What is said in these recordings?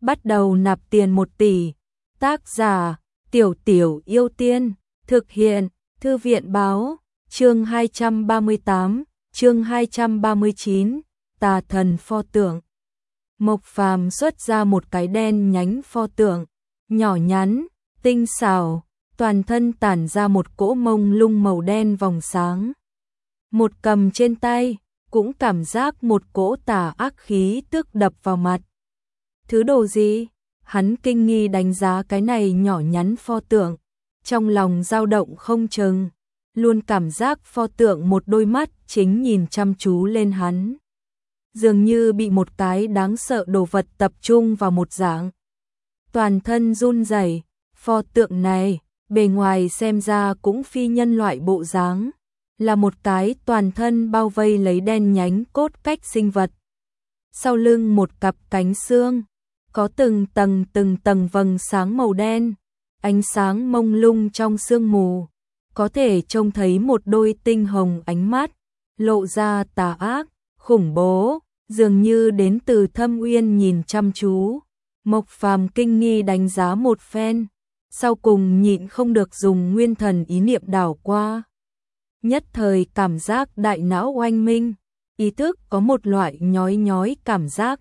bắt đầu nạp tiền 1 tỷ. Tác giả Tiểu Tiểu Yêu Tiên. Thực hiện Thư viện báo. Chương 238, chương 239, Tà thần pho tượng. Mộc Phàm xuất ra một cái đen nhánh pho tượng, nhỏ nhắn, tinh xảo, toàn thân tản ra một cỗ mông lung màu đen vòng sáng. Một cầm trên tay, cũng cảm giác một cỗ tà ác khí tức đập vào mặt. Thứ đồ gì? Hắn kinh nghi đánh giá cái này nhỏ nhắn pho tượng, trong lòng dao động không chừng, luôn cảm giác pho tượng một đôi mắt chính nhìn chăm chú lên hắn. Dường như bị một cái đáng sợ đồ vật tập trung vào một dạng. Toàn thân run rẩy, pho tượng này, bề ngoài xem ra cũng phi nhân loại bộ dáng, là một cái toàn thân bao vây lấy đen nhánh cốt cách sinh vật. Sau lưng một cặp cánh xương, có từng tầng vầng sáng màu đen, ánh sáng mông lung trong sương mù, có thể trông thấy một đôi tinh hồng ánh mắt, lộ ra tà ác, khủng bố, dường như đến từ thâm uyên nhìn chăm chú. Mộc Phàm kinh nghi đánh giá một phen, sau cùng nhịn không được dùng nguyên thần ý niệm đảo qua. Nhất thời cảm giác đại não oanh minh, ý thức có một loại nhói nhói cảm giác.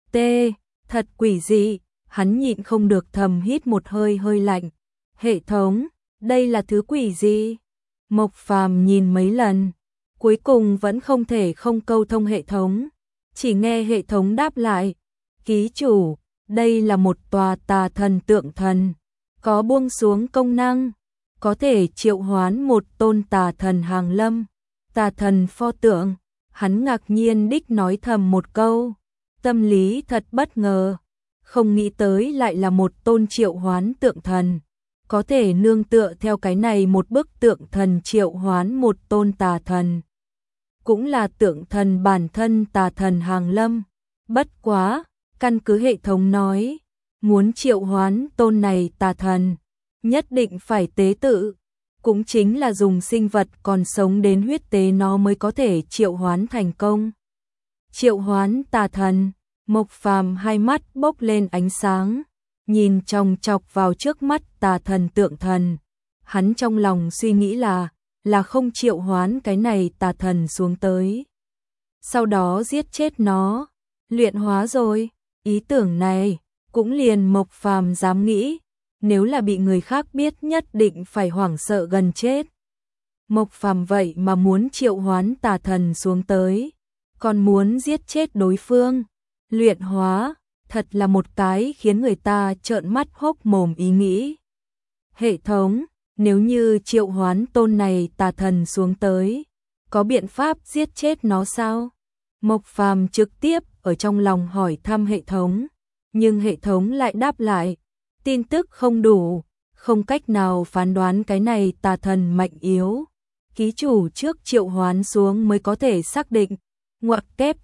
Thật quỷ dị, hắn nhịn không được thầm hít một hơi hơi lạnh. Hệ thống, đây là thứ quỷ gì? Mộc Phàm nhìn mấy lần, cuối cùng vẫn không thể không câu thông hệ thống. Chỉ nghe hệ thống đáp lại, ký chủ, đây là một tòa tà thần tượng thần, có buông xuống công năng, có thể triệu hoán một tôn tà thần hàng lâm, tà thần pho tượng. Hắn ngạc nhiên đích nói thầm một câu, tâm lý thật bất ngờ, không nghĩ tới lại là một tôn triệu hoán tượng thần, có thể nương tựa theo cái này một bức tượng thần triệu hoán một tôn tà thần. Cũng là tượng thần bản thân tà thần hàng lâm, bất quá, căn cứ hệ thống nói, muốn triệu hoán tôn này tà thần, nhất định phải tế tự, cũng chính là dùng sinh vật còn sống đến huyết tế nó mới có thể triệu hoán thành công. Triệu hoán tà thần, Mộc Phàm hai mắt bốc lên ánh sáng, nhìn chòng chọc vào trước mắt tà thần tượng thần. Hắn trong lòng suy nghĩ là không triệu hoán cái này tà thần xuống tới, sau đó giết chết nó, luyện hóa rồi. Ý tưởng này cũng liền Mộc Phàm dám nghĩ, nếu là bị người khác biết nhất định phải hoảng sợ gần chết. Mộc Phàm vậy mà muốn triệu hoán tà thần xuống tới, còn muốn giết chết đối phương, luyện hóa, thật là một cái khiến người ta trợn mắt hốc mồm ý nghĩ. Hệ thống, nếu như triệu hoán tôn này tà thần xuống tới, có biện pháp giết chết nó sao? Mộc Phàm trực tiếp ở trong lòng hỏi thăm hệ thống, nhưng hệ thống lại đáp lại, tin tức không đủ, không cách nào phán đoán cái này tà thần mạnh yếu. Ký chủ trước triệu hoán xuống mới có thể xác định. Ngoặc kép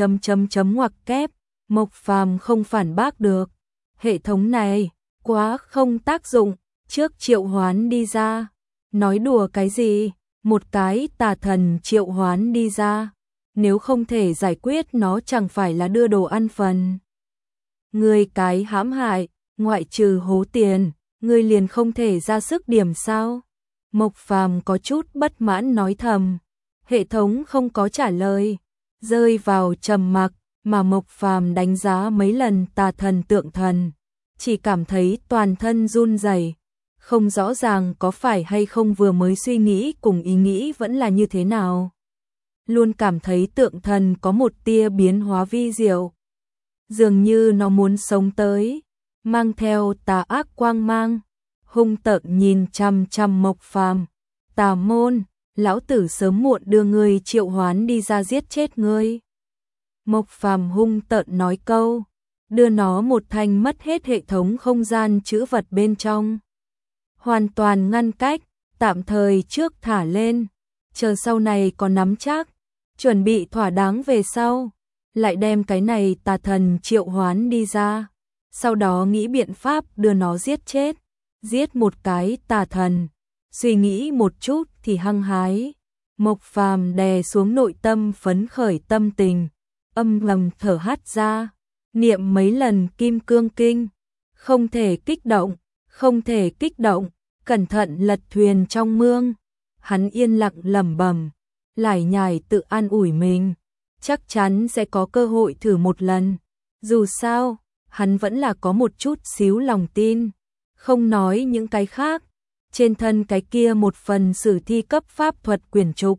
ngoặc kép. Mộc Phàm không phản bác được. Hệ thống này quá không tác dụng, trước triệu hoán đi ra. Nói đùa cái gì? Một cái tà thần triệu hoán đi ra, nếu không thể giải quyết nó chẳng phải là đưa đồ ăn phần. Người cái hãm hại, ngoại trừ hố tiền, người liền không thể ra sức điểm sao? Mộc Phàm có chút bất mãn nói thầm. Hệ thống không có trả lời, rơi vào trầm mặc, mà Mộc Phàm đánh giá mấy lần tà thần tượng thần, chỉ cảm thấy toàn thân run rẩy, không rõ ràng có phải hay không vừa mới suy nghĩ cùng ý nghĩ vẫn là như thế nào. Luôn cảm thấy tượng thần có một tia biến hóa vi diệu, dường như nó muốn sống tới, mang theo tà ác quang mang, hung tợn nhìn chằm chằm Mộc Phàm. Tà môn, lão tử sớm muộn đưa ngươi triệu hoán đi ra giết chết ngươi. Mộc Phàm hung tợn nói câu, đưa nó một thanh mất hết hệ thống không gian chữ vật bên trong. Hoàn toàn ngăn cách, tạm thời trước thả lên, chờ sau này có nắm chắc, chuẩn bị thỏa đáng về sau, lại đem cái này tà thần triệu hoán đi ra, sau đó nghĩ biện pháp đưa nó giết chết. Giết một cái tà thần, suy nghĩ một chút thì hăng hái. Mộc Phàm đè xuống nội tâm phấn khởi tâm tình, âm ngầm thở hắt ra. niệm mấy lần Kim Cương Kinh, không thể kích động, không thể kích động, cẩn thận lật thuyền trong mương. Hắn yên lặng lẩm bẩm, lải nhải tự an ủi mình, chắc chắn sẽ có cơ hội thử một lần. Dù sao, hắn vẫn là có một chút xíu lòng tin, không nói những cái khác, trên thân cái kia một phần sử thi cấp pháp thuật quyển trục,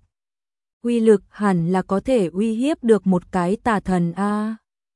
uy lực hẳn là có thể uy hiếp được một cái tà thần a.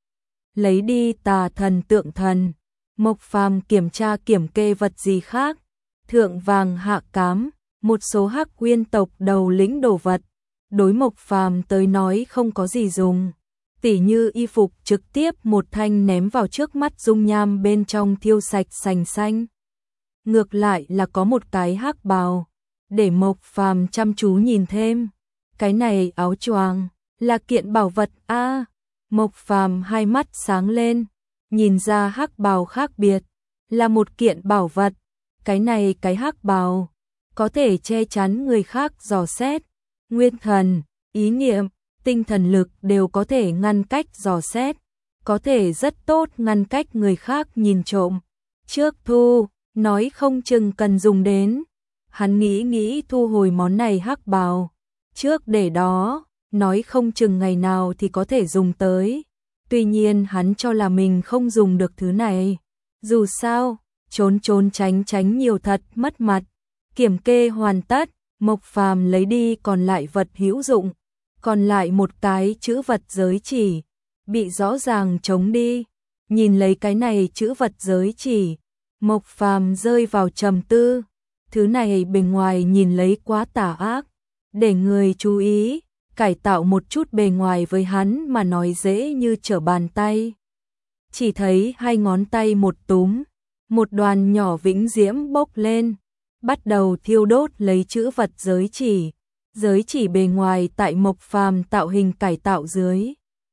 Lấy đi tà thần tượng thần, Mộc Phàm kiểm tra kiểm kê vật gì khác, thượng vàng hạ cám, một số hắc nguyên tộc đầu lĩnh đồ vật, đối Mộc Phàm tới nói không có gì dùng, tỉ như y phục trực tiếp một thanh ném vào trước mắt dung nham bên trong thiêu sạch sành xanh. Ngược lại là có một cái hắc bào, để Mộc Phàm chăm chú nhìn thêm. Cái này áo choàng là kiện bảo vật a. Mộc Phàm hai mắt sáng lên, nhìn ra hắc bào khác biệt, là một kiện bảo vật. Cái này cái hắc bào có thể che chắn người khác dò xét, nguyên thần, ý niệm, tinh thần lực đều có thể ngăn cách dò xét, có thể rất tốt ngăn cách người khác nhìn trộm. Trước thu, nói không chừng cần dùng đến. Hắn nghĩ thu hồi món này hắc bào, trước để đó, nói không chừng ngày nào thì có thể dùng tới. Tuy nhiên hắn cho là mình không dùng được thứ này. Dù sao, trốn tránh nhiều thật mất mặt. Kiểm kê hoàn tất, Mộc Phàm lấy đi còn lại vật hữu dụng, còn lại một cái chữ vật giới chỉ, bị rõ ràng trống đi. Nhìn lấy cái này chữ vật giới chỉ, Mộc Phàm rơi vào trầm tư. Thứ này bề ngoài nhìn lấy quá tà ác, để người chú ý, cải tạo một chút bề ngoài với hắn mà nói dễ như trở bàn tay. Chỉ thấy hai ngón tay một túm, một đoàn nhỏ vĩnh diễm bốc lên, bắt đầu thiêu đốt lấy chữ vật giới chỉ. Giới chỉ bề ngoài tại Mộc Phàm tạo hình cải tạo dưới,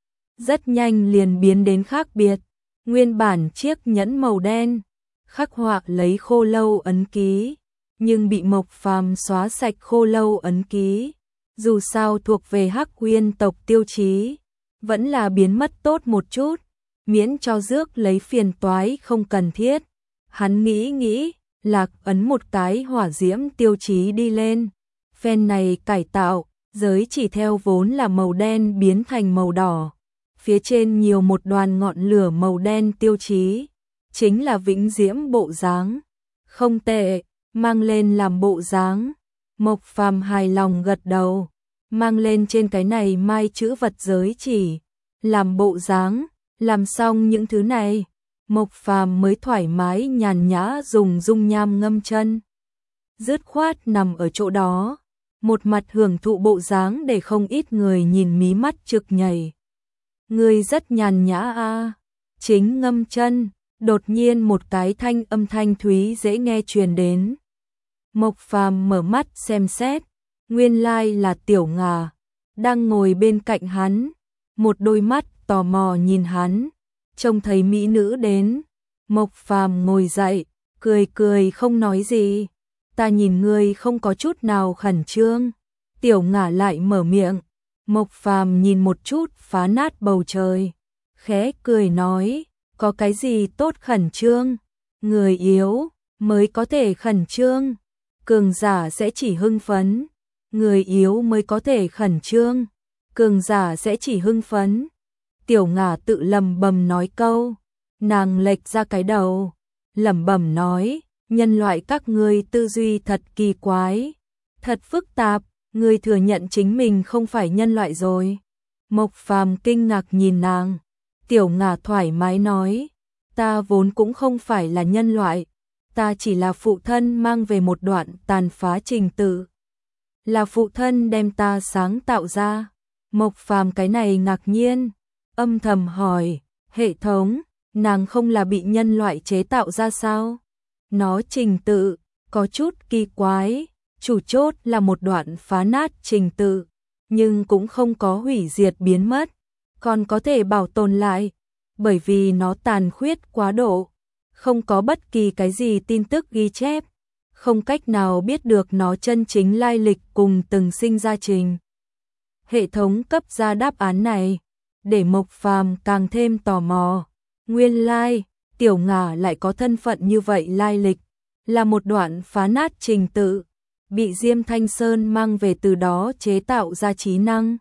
rất nhanh liền biến đến khác biệt. Nguyên bản chiếc nhẫn màu đen, khắc họa lấy khô lâu ấn ký, nhưng bị Mộc Phàm xóa sạch khô lâu ấn ký. Dù sao thuộc về hắc nguyên tộc tiêu chí, vẫn là biến mất tốt một chút, miễn cho rước lấy phiền toái không cần thiết. Hắn nghĩ, lạc ấn một cái hỏa diễm tiêu chí đi lên. Phen này cải tạo, giới chỉ theo vốn là màu đen biến thành màu đỏ. Phía trên nhiều một đoàn ngọn lửa màu đen tiêu chí, chính là vĩnh diễm bộ dáng. Không tệ, mang lên làm bộ dáng. Mộc Phàm hài lòng gật đầu, mang lên trên cái này mai chữ vật giới chỉ, làm bộ dáng. Làm xong những thứ này, Mộc Phàm mới thoải mái nhàn nhã dùng dung nham ngâm chân, dứt khoát nằm ở chỗ đó, một mặt hưởng thụ bộ dáng để không ít người nhìn mí mắt trực nhảy. Người rất nhàn nhã a. Chính ngâm chân, đột nhiên một cái âm thanh thúy dễ nghe truyền đến. Mộc Phàm mở mắt xem xét, nguyên lai là Tiểu Ngà, đang ngồi bên cạnh hắn, một đôi mắt tò mò nhìn hắn, trông thấy mỹ nữ đến. Mộc Phàm ngồi dậy, cười không nói gì. Ta nhìn ngươi không có chút nào khẩn trương. Tiểu Ngà lại mở miệng. Mộc Phàm nhìn một chút phá nát bầu trời, khẽ cười nói, có cái gì tốt khẩn trương? Người yếu mới có thể khẩn trương, cường giả sẽ chỉ hưng phấn. Người yếu mới có thể khẩn trương, cường giả sẽ chỉ hưng phấn. Tiểu Ngà tự lẩm bẩm nói câu, nàng lệch ra cái đầu, lẩm bẩm nói, nhân loại các ngươi tư duy thật kỳ quái, thật phức tạp, ngươi thừa nhận chính mình không phải nhân loại rồi. Mộc Phàm kinh ngạc nhìn nàng. Tiểu Ngà thoải mái nói, ta vốn cũng không phải là nhân loại, ta chỉ là phụ thân mang về một đoạn tàn phá trình tự, là phụ thân đem ta sáng tạo ra. Mộc Phàm cái này ngạc nhiên, âm thầm hỏi, hệ thống, nàng không là bị nhân loại chế tạo ra sao? Nó trình tự có chút kỳ quái, chủ chốt là một đoạn phá nát trình tự, nhưng cũng không có hủy diệt biến mất, còn có thể bảo tồn lại, bởi vì nó tàn khuyết quá độ, không có bất kỳ cái gì tin tức ghi chép, không cách nào biết được nó chân chính lai lịch cùng từng sinh ra trình. Hệ thống cấp ra đáp án này, để Mộc Phàm càng thêm tò mò, Nguyên lai, Tiểu Ngà lại có thân phận như vậy, lai lịch là một đoạn phá nát trình tự, bị Diêm Thanh Sơn mang về từ đó chế tạo ra trí năng.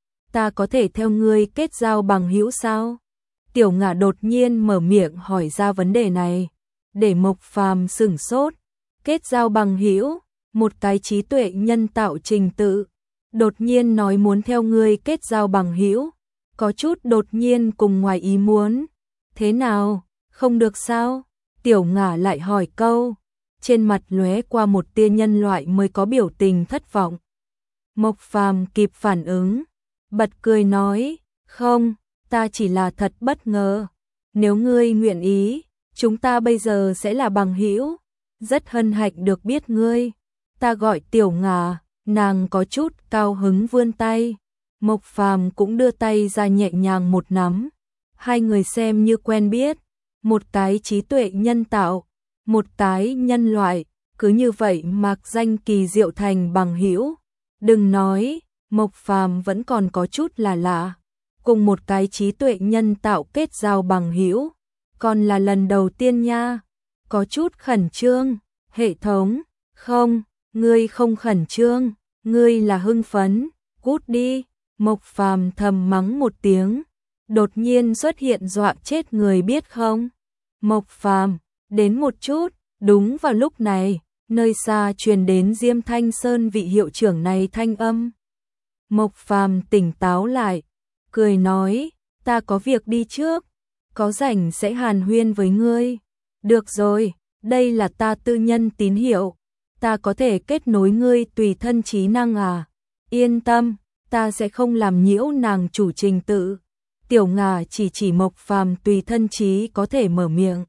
Ta có thể theo ngươi kết giao bằng hữu sao? Tiểu Ngà đột nhiên mở miệng hỏi ra vấn đề này, để Mộc Phàm sửng sốt. Kết giao bằng hữu, một cái trí tuệ nhân tạo trình tự, đột nhiên nói muốn theo ngươi kết giao bằng hữu, có chút đột nhiên cùng ngoài ý muốn. Thế nào, không được sao? Tiểu Ngà lại hỏi câu, trên mặt lóe qua một tia nhân loại mới có biểu tình thất vọng. Mộc Phàm kịp phản ứng, bật cười nói, không, ta chỉ là thật bất ngờ. Nếu ngươi nguyện ý, chúng ta bây giờ sẽ là bằng hữu. Rất hân hạnh được biết ngươi. Ta gọi Tiểu Ngà. Nàng có chút cao hứng vươn tay. Mộc Phàm cũng đưa tay ra nhẹ nhàng một nắm. Hai người xem như quen biết. Một cái trí tuệ nhân tạo, một cái nhân loại, cứ như vậy mạc danh kỳ diệu thành bằng hữu. Đừng nói, Mộc Phàm vẫn còn có chút là lạ. Cùng một cái trí tuệ nhân tạo kết giao bằng hữu, còn là lần đầu tiên nha. Có chút khẩn trương. Hệ thống, không, ngươi không khẩn trương, ngươi là hưng phấn, cút đi. Mộc Phàm thầm mắng một tiếng, đột nhiên xuất hiện dọa chết người biết không. Mộc Phàm, đến một chút. Đúng vào lúc này, nơi xa truyền đến Diêm Thanh Sơn vị hiệu trưởng này thanh âm. Mộc Phàm tỉnh táo lại, cười nói, ta có việc đi trước, có rảnh sẽ hàn huyên với ngươi. Được rồi, đây là ta tư nhân tín hiệu, ta có thể kết nối ngươi tùy thân trí năng à? Yên tâm, ta sẽ không làm nhiễu nàng chủ trình tự. Tiểu Ngà chỉ Mộc Phàm tùy thân trí có thể mở miệng.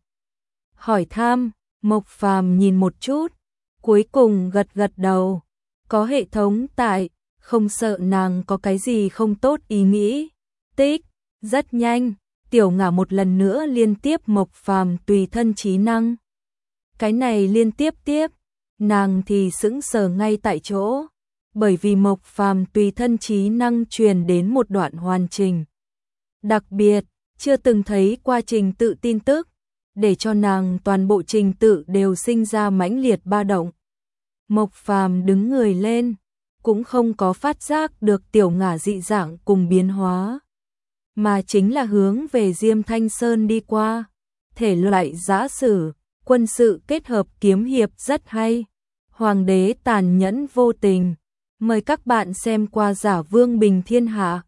Hỏi thăm, Mộc Phàm nhìn một chút, cuối cùng gật gật đầu. Có hệ thống tại, không sợ nàng có cái gì không tốt ý nghĩ. Tích, rất nhanh, Tiểu Ngà một lần nữa liên tiếp Mộc Phàm tùy thân trí năng. Cái này liên tiếp tiếp, nàng thì sững sờ ngay tại chỗ, bởi vì Mộc Phàm tùy thân trí năng truyền đến một đoạn hoàn chỉnh. Đặc biệt, chưa từng thấy qua trình tự tin tức, để cho nàng toàn bộ trình tự đều sinh ra mãnh liệt ba động. Mộc Phàm đứng người lên, cũng không có phát giác được Tiểu Ngà dị dạng cùng biến hóa, mà chính là hướng về Diêm Thanh Sơn đi qua. Thể loại giã sử, quân sự kết hợp kiếm hiệp rất hay. Hoàng đế tàn nhẫn vô tình. Mời các bạn xem qua Giả Vương Bình Thiên Hạ.